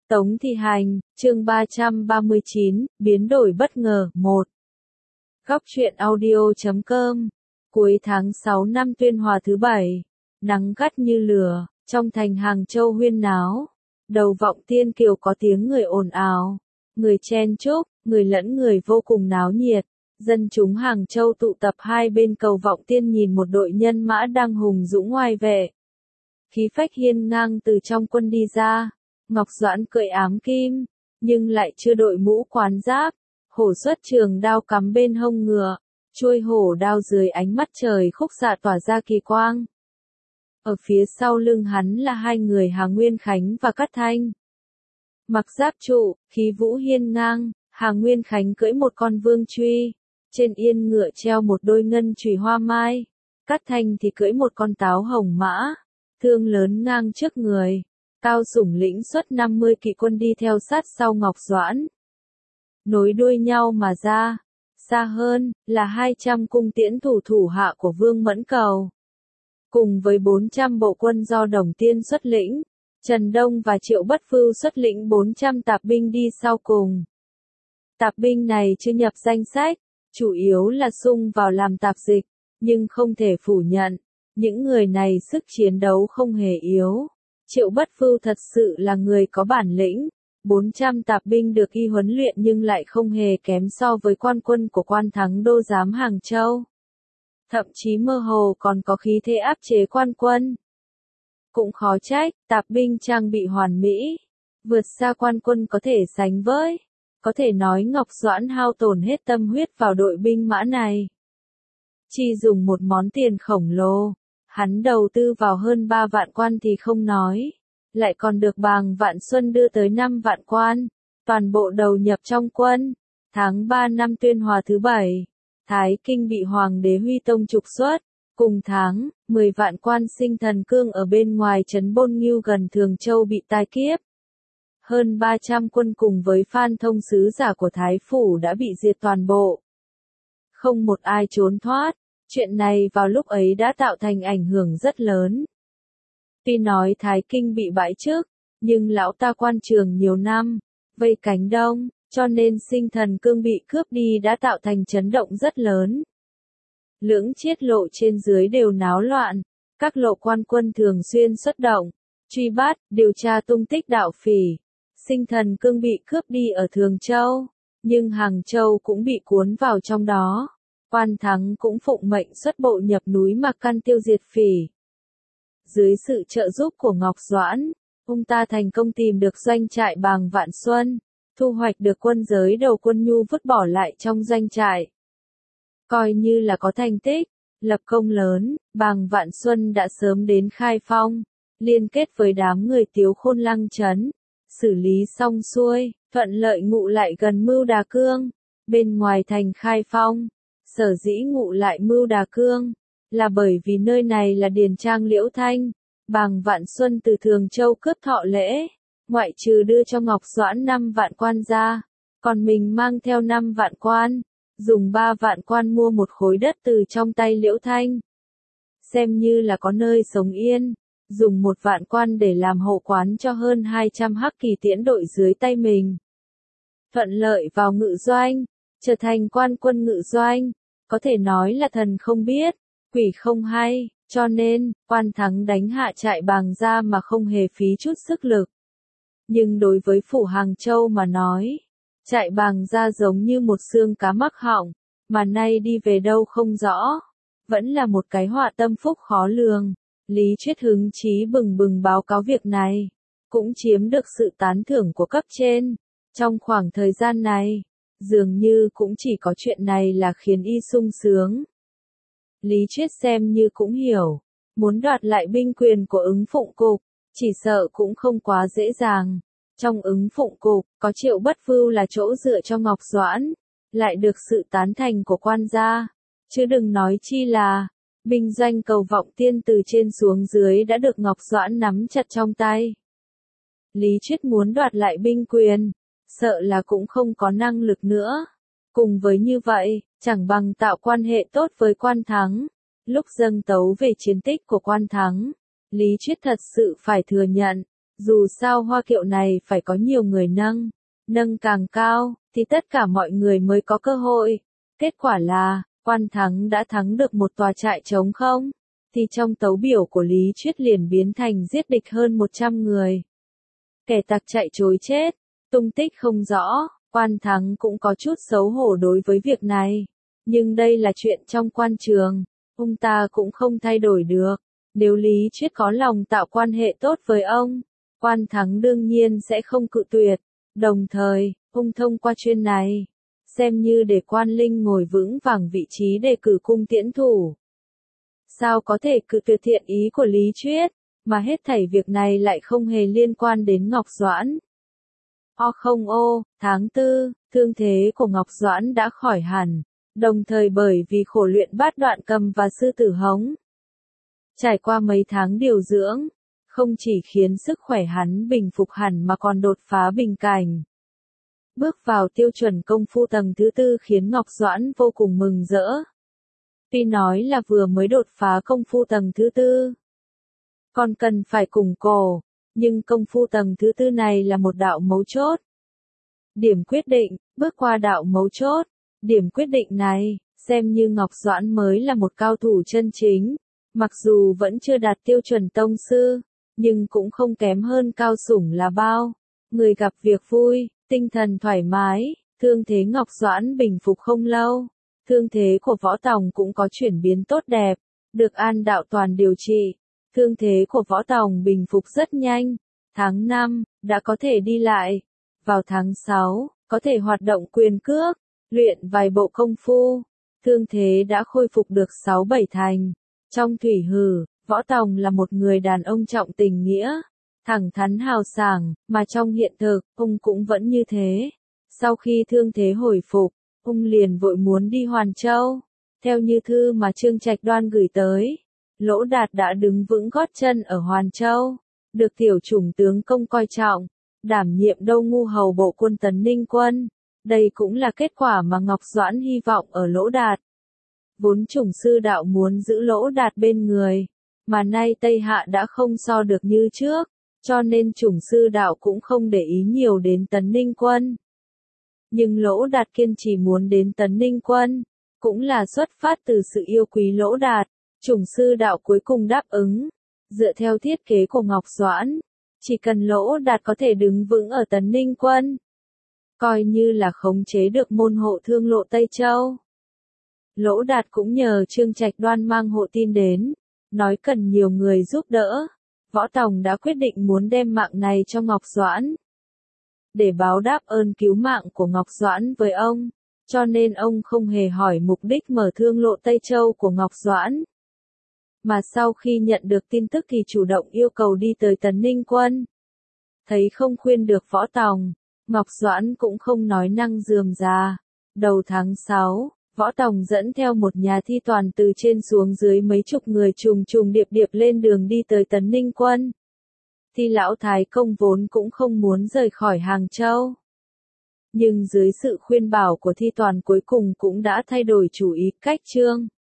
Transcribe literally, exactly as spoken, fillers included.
Tống Thị Hành, chương ba trăm ba mươi chín, biến đổi bất ngờ, một. Góc truyện audio chấm com. Cuối tháng sáu năm Tuyên Hòa thứ bảy, nắng gắt như lửa, trong thành Hàng Châu huyên náo. Đầu Vọng Tiên Kiều có tiếng người ồn ào, người chen chúc, người lẫn người vô cùng náo nhiệt. Dân chúng Hàng Châu tụ tập hai bên cầu Vọng Tiên nhìn một đội nhân mã đang hùng dũng oai vệ. Khí phách hiên ngang từ trong quân đi ra. Ngọc Doãn cưỡi ám kim, nhưng lại chưa đội mũ quán giáp, hổ xuất trường đao cắm bên hông ngựa, chuôi hổ đao dưới ánh mắt trời khúc xạ tỏa ra kỳ quang. Ở phía sau lưng hắn là hai người Hà Nguyên Khánh và Cát Thanh. Mặc giáp trụ, khí vũ hiên ngang, Hà Nguyên Khánh cưỡi một con vương truy, trên yên ngựa treo một đôi ngân chùy hoa mai, Cát Thanh thì cưỡi một con táo hồng mã, thương lớn ngang trước người. Cao Sủng lĩnh xuất năm mươi kỵ quân đi theo sát sau Ngọc Doãn. Nối đuôi nhau mà ra, xa hơn, là hai trăm cung tiễn thủ thủ hạ của Vương Mẫn Cầu. Cùng với bốn trăm bộ quân do Đồng Tiên xuất lĩnh, Trần Đông và Triệu Bất Phưu xuất lĩnh bốn trăm tạp binh đi sau cùng. Tạp binh này chưa nhập danh sách, chủ yếu là sung vào làm tạp dịch, nhưng không thể phủ nhận, những người này sức chiến đấu không hề yếu. Triệu Bất Phưu thật sự là người có bản lĩnh, bốn trăm tạp binh được y huấn luyện nhưng lại không hề kém so với quan quân của quan thắng đô giám Hàng Châu. Thậm chí mơ hồ còn có khí thế áp chế quan quân. Cũng khó trách, tạp binh trang bị hoàn mỹ, vượt xa quan quân có thể sánh với. Có thể nói Ngọc Doãn hao tổn hết tâm huyết vào đội binh mã này. Chỉ dùng một món tiền khổng lồ. Hắn đầu tư vào hơn ba vạn quan thì không nói, lại còn được Bàng Vạn Xuân đưa tới năm vạn quan, toàn bộ đầu nhập trong quân. Tháng ba năm Tuyên Hòa thứ bảy, Thái Kinh bị Hoàng đế Huy Tông trục xuất, cùng tháng, mười vạn quan Sinh Thần Cương ở bên ngoài trấn Bôn Nghiêu gần Thường Châu bị tai kiếp. Hơn ba trăm quân cùng với Phan Thông sứ giả của Thái Phủ đã bị diệt toàn bộ. Không một ai trốn thoát. Chuyện này vào lúc ấy đã tạo thành ảnh hưởng rất lớn. Tuy nói Thái Kinh bị bãi chức, nhưng lão ta quan trường nhiều năm, vây cánh đông, cho nên Sinh Thần Cương bị cướp đi đã tạo thành chấn động rất lớn. Lưỡng chiết lộ trên dưới đều náo loạn, các lộ quan quân thường xuyên xuất động, truy bắt, điều tra tung tích đạo phỉ. Sinh Thần Cương bị cướp đi ở Thường Châu, nhưng Hàng Châu cũng bị cuốn vào trong đó. Quan Thắng cũng phụng mệnh xuất bộ nhập núi Mạc Căn tiêu diệt phỉ. Dưới sự trợ giúp của Ngọc Doãn, ông ta thành công tìm được doanh trại Bàng Vạn Xuân, thu hoạch được quân giới đầu quân nhu vứt bỏ lại trong doanh trại. Coi như là có thành tích, lập công lớn, Bàng Vạn Xuân đã sớm đến Khai Phong, liên kết với đám người Tiếu Khôn Lăng trấn, xử lý xong xuôi, thuận lợi ngụ lại gần Mưu Đà Cương, bên ngoài thành Khai Phong. Sở dĩ ngụ lại Mưu Đà Cương, là bởi vì nơi này là điền trang Liễu Thanh, Bàng Vạn Xuân từ Thường Châu cướp thọ lễ, ngoại trừ đưa cho Ngọc Doãn năm vạn quan ra, còn mình mang theo năm vạn quan, dùng ba vạn quan mua một khối đất từ trong tay Liễu Thanh. Xem như là có nơi sống yên, dùng một vạn quan để làm hậu quán cho hơn hai trăm hắc kỳ tiễn đội dưới tay mình. Thuận lợi vào ngự doanh, trở thành quan quân ngự doanh. Có thể nói là thần không biết, quỷ không hay, cho nên, Quan Thắng đánh hạ trại Bàng ra mà không hề phí chút sức lực. Nhưng đối với phủ Hàng Châu mà nói, trại Bàng ra giống như một xương cá mắc họng, mà nay đi về đâu không rõ. Vẫn là một cái họa tâm phúc khó lường. Lý Triết hứng chí bừng bừng báo cáo việc này, cũng chiếm được sự tán thưởng của cấp trên. Trong khoảng thời gian này, dường như cũng chỉ có chuyện này là khiến y sung sướng. Lý Triết xem như cũng hiểu, muốn đoạt lại binh quyền của Ứng Phụng Cục, chỉ sợ cũng không quá dễ dàng. Trong Ứng Phụng Cục, có Triệu Bất Phưu là chỗ dựa cho Ngọc Doãn, lại được sự tán thành của quan gia, chứ đừng nói chi là, binh doanh cầu Vọng Tiên từ trên xuống dưới đã được Ngọc Doãn nắm chặt trong tay. Lý Triết muốn đoạt lại binh quyền, sợ là cũng không có năng lực nữa. Cùng với như vậy, chẳng bằng tạo quan hệ tốt với Quan Thắng. Lúc dâng tấu về chiến tích của Quan Thắng, Lý Triết thật sự phải thừa nhận, Dù sao hoa kiệu này phải có nhiều người nâng, nâng càng cao, thì tất cả mọi người mới có cơ hội. Kết quả là, Quan Thắng đã thắng được một tòa trại trống không, thì trong tấu biểu của Lý Chuyết liền biến thành giết địch hơn một trăm người. Kẻ tặc chạy trối chết, tung tích không rõ, Quan Thắng cũng có chút xấu hổ đối với việc này. Nhưng đây là chuyện trong quan trường, ông ta cũng không thay đổi được. Nếu Lý Chuyết có lòng tạo quan hệ tốt với ông, Quan Thắng đương nhiên sẽ không cự tuyệt. Đồng thời, ông thông qua chuyên này, xem như để Quan Linh ngồi vững vàng vị trí đề cử cung tiễn thủ. Sao có thể cự tuyệt thiện ý của Lý Chuyết, mà hết thảy việc này lại không hề liên quan đến Ngọc Doãn. O không ô, tháng tư, thương thế của Ngọc Doãn đã khỏi hẳn, đồng thời bởi vì khổ luyện bát đoạn cầm và sư tử hống. Trải qua mấy tháng điều dưỡng, không chỉ khiến sức khỏe hắn bình phục hẳn mà còn đột phá bình cảnh. Bước vào tiêu chuẩn công phu tầng thứ tư khiến Ngọc Doãn vô cùng mừng rỡ. Tuy nói là vừa mới đột phá công phu tầng thứ tư, còn cần phải củng cố, nhưng công phu tầng thứ tư này là một đạo mấu chốt. Điểm quyết định, bước qua đạo mấu chốt, điểm quyết định này, xem như Ngọc Doãn mới là một cao thủ chân chính, mặc dù vẫn chưa đạt tiêu chuẩn tông sư, nhưng cũng không kém hơn Cao Sủng là bao. Người gặp việc vui, tinh thần thoải mái, thương thế Ngọc Doãn bình phục không lâu. Thương thế của Võ Tòng cũng có chuyển biến tốt đẹp, được An Đạo Toàn điều trị. Thương thế của Võ Tòng bình phục rất nhanh. Tháng năm, đã có thể đi lại. Vào tháng sáu, có thể hoạt động quyền cước, luyện vài bộ công phu. Thương thế đã khôi phục được sáu bảy thành. Trong thủy hử, Võ Tòng là một người đàn ông trọng tình nghĩa, thẳng thắn hào sảng, mà trong hiện thực, ông cũng vẫn như thế. Sau khi thương thế hồi phục, ông liền vội muốn đi Hoàn Châu. Theo như thư mà Trương Trạch Đoan gửi tới, Lỗ Đạt đã đứng vững gót chân ở Hoàn Châu, được tiểu chủng tướng công coi trọng, đảm nhiệm Đô Ngu hầu bộ quân Tấn Ninh quân. Đây cũng là kết quả mà Ngọc Doãn hy vọng ở Lỗ Đạt. Vốn chủng sư đạo muốn giữ Lỗ Đạt bên người, mà nay Tây Hạ đã không so được như trước, cho nên chủng sư đạo cũng không để ý nhiều đến Tấn Ninh quân. Nhưng Lỗ Đạt kiên trì muốn đến Tấn Ninh quân, cũng là xuất phát từ sự yêu quý Lỗ Đạt, chủng sư đạo cuối cùng đáp ứng. Dựa theo thiết kế của Ngọc Doãn, chỉ cần Lỗ Đạt có thể đứng vững ở Tấn Ninh quân, coi như là khống chế được môn hộ thương lộ Tây Châu. Lỗ Đạt cũng nhờ Trương Trạch Đoan mang hộ tin đến, nói cần nhiều người giúp đỡ. Võ Tòng đã quyết định muốn đem mạng này cho Ngọc Doãn, để báo đáp ơn cứu mạng của Ngọc Doãn với ông, cho nên ông không hề hỏi mục đích mở thương lộ Tây Châu của Ngọc Doãn. Mà sau khi nhận được tin tức thì chủ động yêu cầu đi tới Tấn Ninh quân. Thấy không khuyên được Võ Tòng, Ngọc Doãn cũng không nói năng rườm rà. Đầu tháng sáu, Võ Tòng dẫn theo một nhà thi toàn từ trên xuống dưới mấy chục người trùng trùng điệp điệp lên đường đi tới Tấn Ninh quân. Thi lão Thái Công vốn cũng không muốn rời khỏi Hàng Châu. Nhưng dưới sự khuyên bảo của thi toàn cuối cùng cũng đã thay đổi chủ ý cách chương.